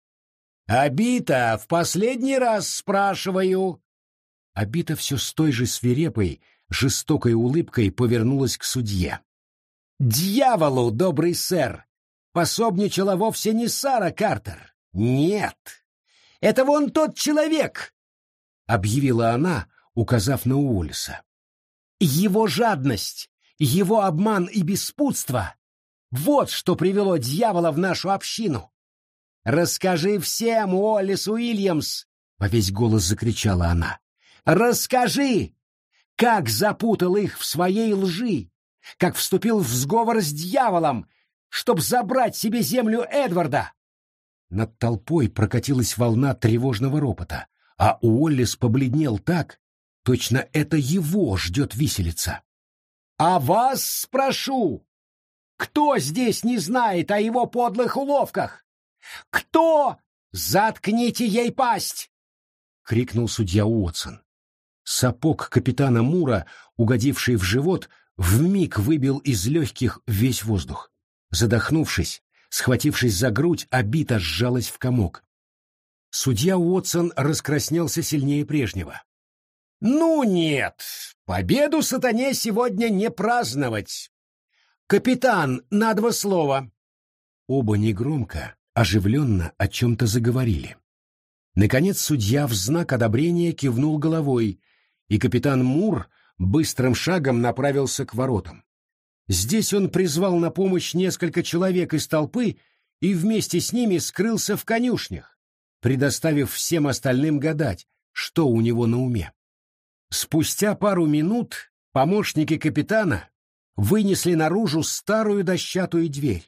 Обита, в последний раз спрашиваю!» Обита все с той же свирепой, жестокой улыбкой повернулась к судье. «Дьяволу, добрый сэр, пособничала вовсе не Сара Картер. Нет, это вон тот человек!» — объявила она, указав на Уоллеса. «Его жадность, его обман и беспутство — вот что привело дьявола в нашу общину. Расскажи всем, Уоллес Уильямс!» — во весь голос закричала она. «Расскажи, как запутал их в своей лжи, как вступил в сговор с дьяволом, чтоб забрать себе землю Эдварда!» Над толпой прокатилась волна тревожного ропота, а Уоллес побледнел так, точно это его ждет виселица. «А вас спрошу, кто здесь не знает о его подлых уловках? Кто? Заткните ей пасть!» — крикнул судья Уотсон. Сапог капитана Мура, угодивший в живот, вмиг выбил из легких весь воздух. Задохнувшись, схватившись за грудь, Обита сжалась в комок. Судья Уотсон раскраснелся сильнее прежнего. «Ну нет, победу сатане сегодня не праздновать. Капитан, на 2 слова!» Оба негромко, оживленно о чем-то заговорили. Наконец судья в знак одобрения кивнул головой, и капитан Мур быстрым шагом направился к воротам. Здесь он призвал на помощь несколько человек из толпы и вместе с ними скрылся в конюшнях, предоставив всем остальным гадать, что у него на уме. Спустя пару минут помощники капитана вынесли наружу старую дощатую дверь.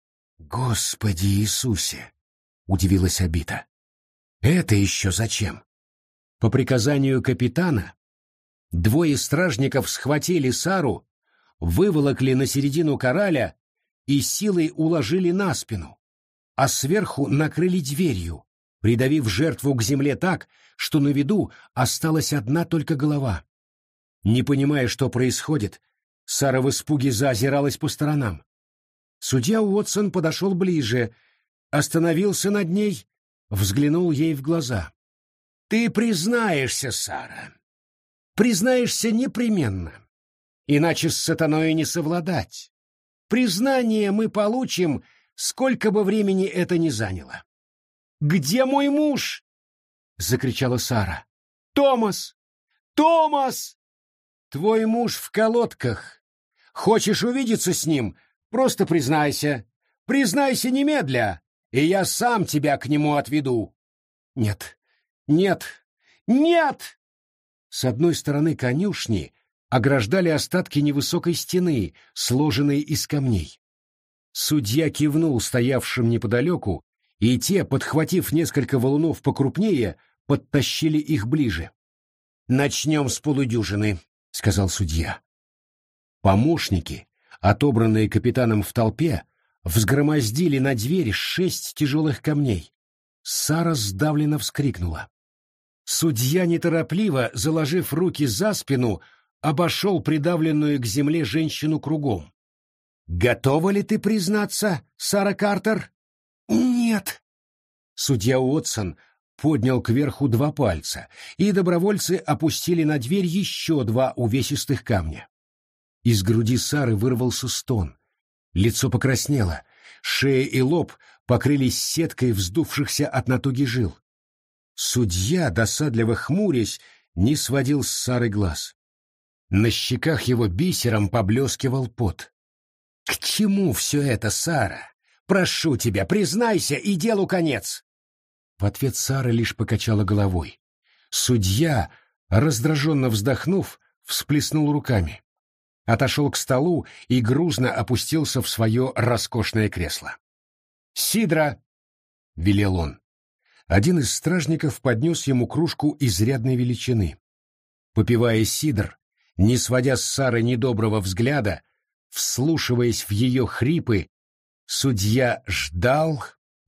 «Господи Иисусе!» — удивилась Обита. «Это еще зачем?» По приказанию капитана 2 стражников схватили Сару, выволокли на середину кораля и силой уложили на спину, а сверху накрыли дверью, придавив жертву к земле так, что на виду осталась одна только голова. Не понимая, что происходит, Сара в испуге заозиралась по сторонам. Судья Уотсон подошел ближе, остановился над ней, взглянул ей в глаза. «Ты признаешься, Сара. Признаешься непременно. Иначе с сатаной не совладать. Признание мы получим, сколько бы времени это ни заняло». «Где мой муж?» — закричала Сара. «Томас! Томас! Твой муж в колодках. Хочешь увидеться с ним? Просто признайся. Признайся немедля, и я сам тебя к нему отведу». «Нет, нет, нет!» С одной стороны конюшни ограждали остатки невысокой стены, сложенной из камней. Судья кивнул стоявшим неподалеку, и те, подхватив несколько валунов покрупнее, подтащили их ближе. «Начнем с полудюжины», — сказал судья. Помощники, отобранные капитаном в толпе, взгромоздили на дверь 6 тяжелых камней. Сара сдавленно вскрикнула. Судья неторопливо, заложив руки за спину, обошел придавленную к земле женщину кругом. «Готова ли ты признаться, Сара Картер?» «Нет». Судья Уотсон поднял кверху 2 пальца, и добровольцы опустили на дверь еще 2 увесистых камня. Из груди Сары вырвался стон. Лицо покраснело, шея и лоб покрылись сеткой вздувшихся от натуги жил. Судья, досадливо хмурясь, не сводил с Сары глаз. На щеках его бисером поблескивал пот. «К чему все это, Сара? Прошу тебя, признайся, и делу конец!» В ответ Сара лишь покачала головой. Судья, раздраженно вздохнув, всплеснул руками. Отошел к столу и грузно опустился в свое роскошное кресло. «Сидра!» — велел он. Один из стражников поднес ему кружку изрядной величины. Попивая сидр, не сводя с Сары недоброго взгляда, вслушиваясь в ее хрипы, судья ждал.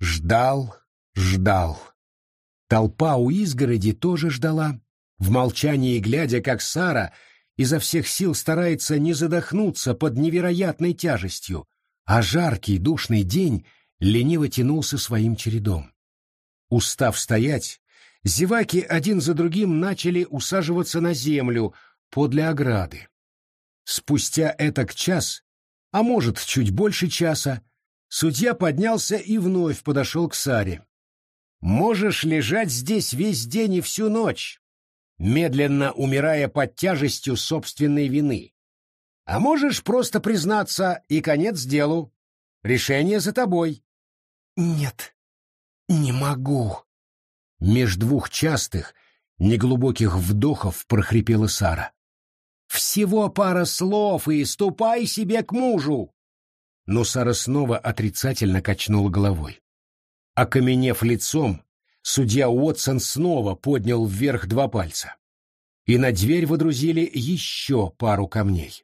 Толпа у изгороди тоже ждала, в молчании глядя, как Сара изо всех сил старается не задохнуться под невероятной тяжестью, а жаркий душный день лениво тянулся своим чередом. Устав стоять, зеваки один за другим начали усаживаться на землю подле ограды. Спустя этак час, а может, чуть больше часа, судья поднялся и вновь подошел к Саре. «Можешь лежать здесь весь день и всю ночь, медленно умирая под тяжестью собственной вины. А можешь просто признаться, и конец делу. Решение за тобой». «Нет, не могу». Меж 2 частых, неглубоких вдохов прохрипела Сара. «Всего пара слов, и ступай себе к мужу!» Но Сара снова отрицательно качнула головой. Окаменев лицом, судья Уотсон снова поднял вверх 2 пальца. И на дверь водрузили еще пару камней.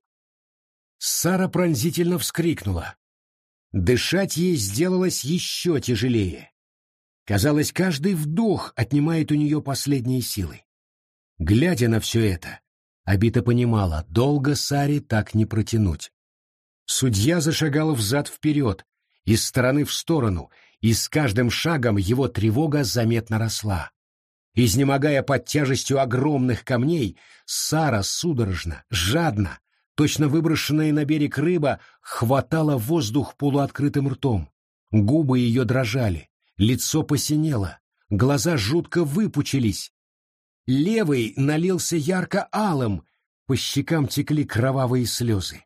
Сара пронзительно вскрикнула. Дышать ей сделалось еще тяжелее. Казалось, каждый вдох отнимает у нее последние силы. Глядя на все это, Абита понимала, долго Саре так не протянуть. Судья зашагал взад-вперед, из стороны в сторону, и с каждым шагом его тревога заметно росла. Изнемогая под тяжестью огромных камней, Сара судорожно, жадно, точно выброшенная на берег рыба, хватала воздух полуоткрытым ртом. Губы ее дрожали, лицо посинело, глаза жутко выпучились. Левый налился ярко-алым, по щекам текли кровавые слезы.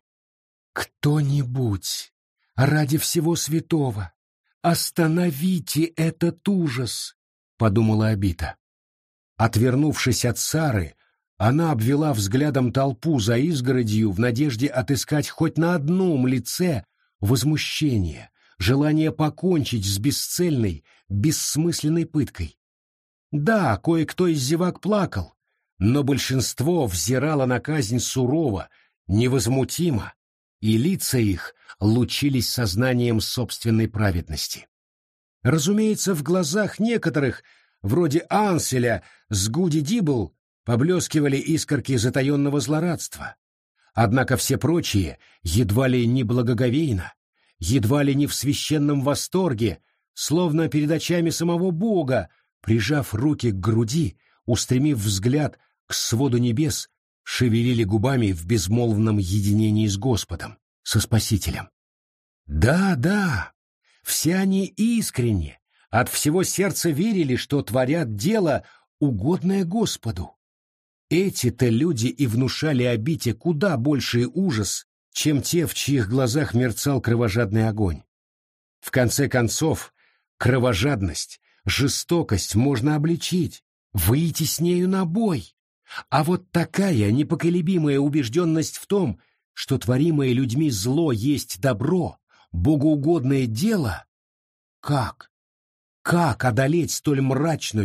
«Кто-нибудь, ради всего святого, остановите этот ужас!» — подумала Абита. Отвернувшись от Сары, она обвела взглядом толпу за изгородью в надежде отыскать хоть на одном лице возмущение, желание покончить с бесцельной, бессмысленной пыткой. Да, кое-кто из зевак плакал, но большинство взирало на казнь сурово, невозмутимо, и лица их лучились сознанием собственной праведности. Разумеется, в глазах некоторых, вроде Анселя с Гуди Дибл, поблескивали искорки затаенного злорадства. Однако все прочие едва ли не благоговейно, едва ли не в священном восторге, словно перед очами самого Бога, прижав руки к груди, устремив взгляд к своду небес, шевелили губами в безмолвном единении с Господом, со Спасителем. Да, да, все они искренне, от всего сердца верили, что творят дело, угодное Господу. Эти-то люди и внушали Абите куда больший ужас, чем те, в чьих глазах мерцал кровожадный огонь. В конце концов, кровожадность, жестокость можно обличить, выйти с нею на бой. А вот такая непоколебимая убежденность в том, что творимое людьми зло есть добро, богоугодное дело, как одолеть столь мрачную,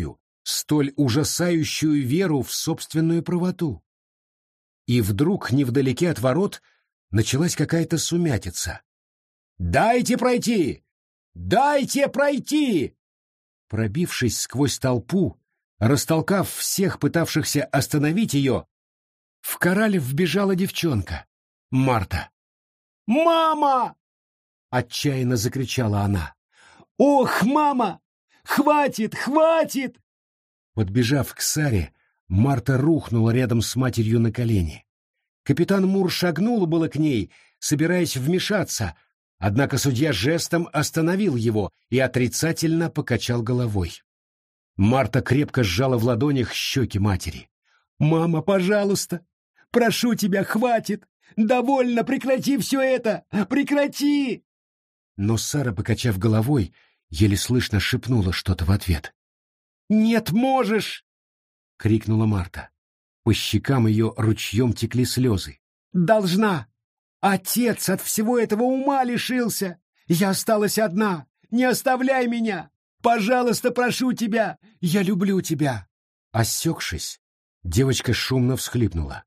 столь ужасающую веру в собственную правоту. И вдруг невдалеке от ворот началась какая-то сумятица. «Дайте пройти! Дайте пройти!» Пробившись сквозь толпу, растолкав всех пытавшихся остановить ее, в кораль вбежала девчонка, Марта. «Мама!» — отчаянно закричала она. «Ох, мама! Хватит, хватит!» Подбежав к Саре, Марта рухнула рядом с матерью на колени. Капитан Мур шагнул было к ней, собираясь вмешаться, однако судья жестом остановил его и отрицательно покачал головой. Марта крепко сжала в ладонях щеки матери. «Мама, пожалуйста! Прошу тебя, хватит! Довольно, прекрати все это! Прекрати!» Но Сара, покачав головой, еле слышно шепнула что-то в ответ. «Нет, можешь!» — крикнула Марта. По щекам ее ручьем текли слезы. «Должна! Отец от всего этого ума лишился! Я осталась одна! Не оставляй меня! Пожалуйста, прошу тебя! Я люблю тебя!» Осекшись, девочка шумно всхлипнула.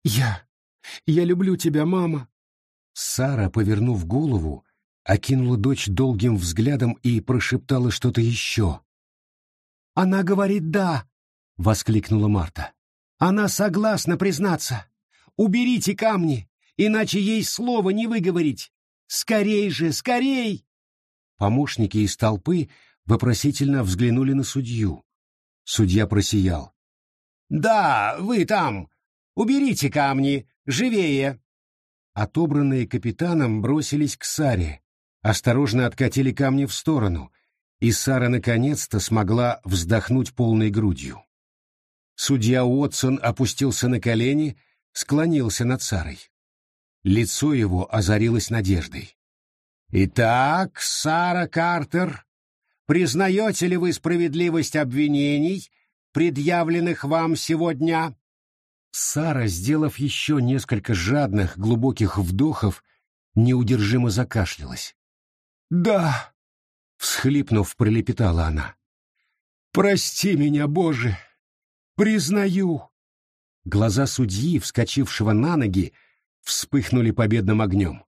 Я люблю тебя, мама!» Сара, повернув голову, окинула дочь долгим взглядом и прошептала что-то еще. «Она говорит «да», — воскликнула Марта. «Она согласна признаться. Уберите камни, иначе ей слова не выговорить. Скорей же, скорей!» Помощники из толпы вопросительно взглянули на судью. Судья просиял. «Да, вы там! Уберите камни! Живее!» Отобранные капитаном бросились к Саре, осторожно откатили камни в сторону, и Сара наконец-то смогла вздохнуть полной грудью. Судья Уотсон опустился на колени, склонился над Сарой. Лицо его озарилось надеждой. «Итак, Сара Картер, признаете ли вы справедливость обвинений, предъявленных вам сегодня?» Сара, сделав еще несколько жадных, глубоких вдохов, неудержимо закашлялась. «Да!» — всхлипнув, пролепетала она. «Прости меня, Боже! Признаю!» Глаза судьи, вскочившего на ноги, вспыхнули победным огнем.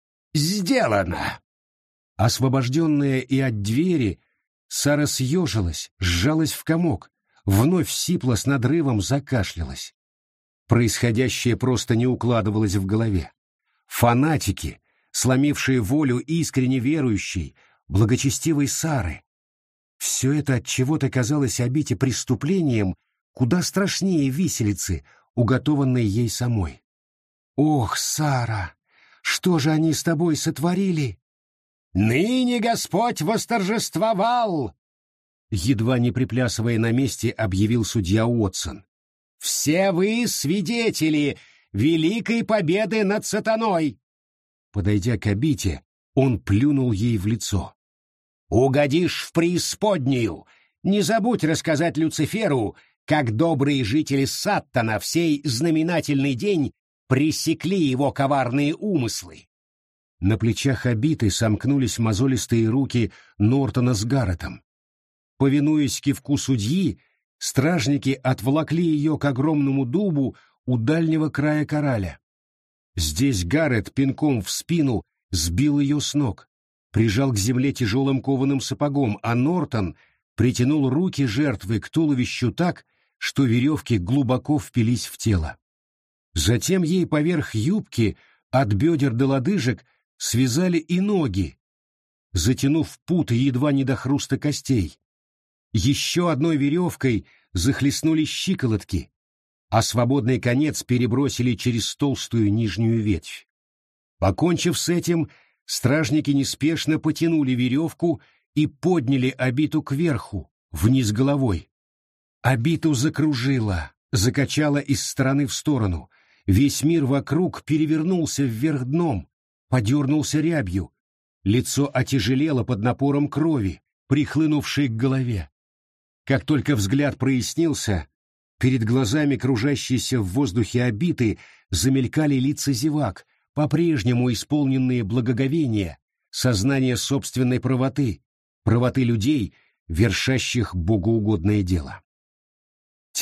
«Сделано!» Освобожденная и от двери, Сара съежилась, сжалась в комок, вновь сипло с надрывом закашлялась. Происходящее просто не укладывалось в голове. Фанатики, сломившие волю искренне верующей, благочестивой Сары. Все это от чего-то казалось Абите преступлением куда страшнее виселицы, уготованной ей самой. «Ох, Сара, что же они с тобой сотворили?» «Ныне Господь восторжествовал!» Едва не приплясывая на месте, объявил судья Уотсон. «Все вы свидетели великой победы над сатаной!» Подойдя к Абите, он плюнул ей в лицо. «Угодишь в преисподнюю! Не забудь рассказать Люциферу, как добрые жители Саттана в сей знаменательный день пресекли его коварные умыслы!» На плечах Абиты сомкнулись мозолистые руки Нортона с Гарретом. Повинуясь кивку судьи, стражники отволокли ее к огромному дубу у дальнего края кораля. Здесь Гаррет пинком в спину сбил ее с ног, прижал к земле тяжелым кованым сапогом, а Нортон притянул руки жертвы к туловищу так, что веревки глубоко впились в тело. Затем ей поверх юбки от бедер до лодыжек связали и ноги, затянув путы едва не до хруста костей. Еще одной веревкой захлестнули щиколотки, а свободный конец перебросили через толстую нижнюю ветвь. Покончив с этим, стражники неспешно потянули веревку и подняли Абиту кверху, вниз головой. Абиту закружило, закачало из стороны в сторону. Весь мир вокруг перевернулся вверх дном, подернулся рябью. Лицо отяжелело под напором крови, прихлынувшей к голове. Как только взгляд прояснился, перед глазами кружащейся в воздухе Абиты замелькали лица зевак, по-прежнему исполненные благоговения, сознания собственной правоты, правоты людей, вершащих богоугодное дело.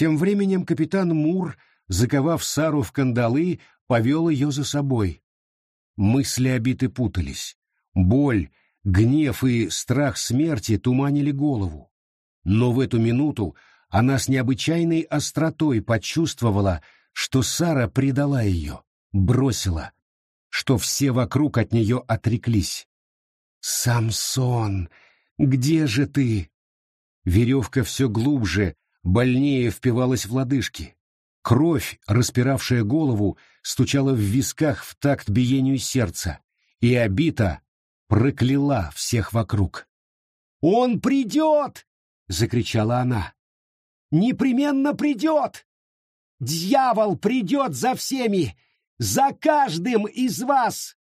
Тем временем капитан Мур, заковав Сару в кандалы, повел ее за собой. Мысли Абиты путались. Боль, гнев и страх смерти туманили голову. Но в эту минуту она с необычайной остротой почувствовала, что Сара предала ее, бросила, что все вокруг от нее отреклись. «Самсон, где же ты?» Веревка все глубже, больнее впивалась в лодыжки. Кровь, распиравшая голову, стучала в висках в такт биению сердца, и Абита прокляла всех вокруг. «Он придет!» — закричала она. «Непременно придет! Дьявол придет за всеми, за каждым из вас!»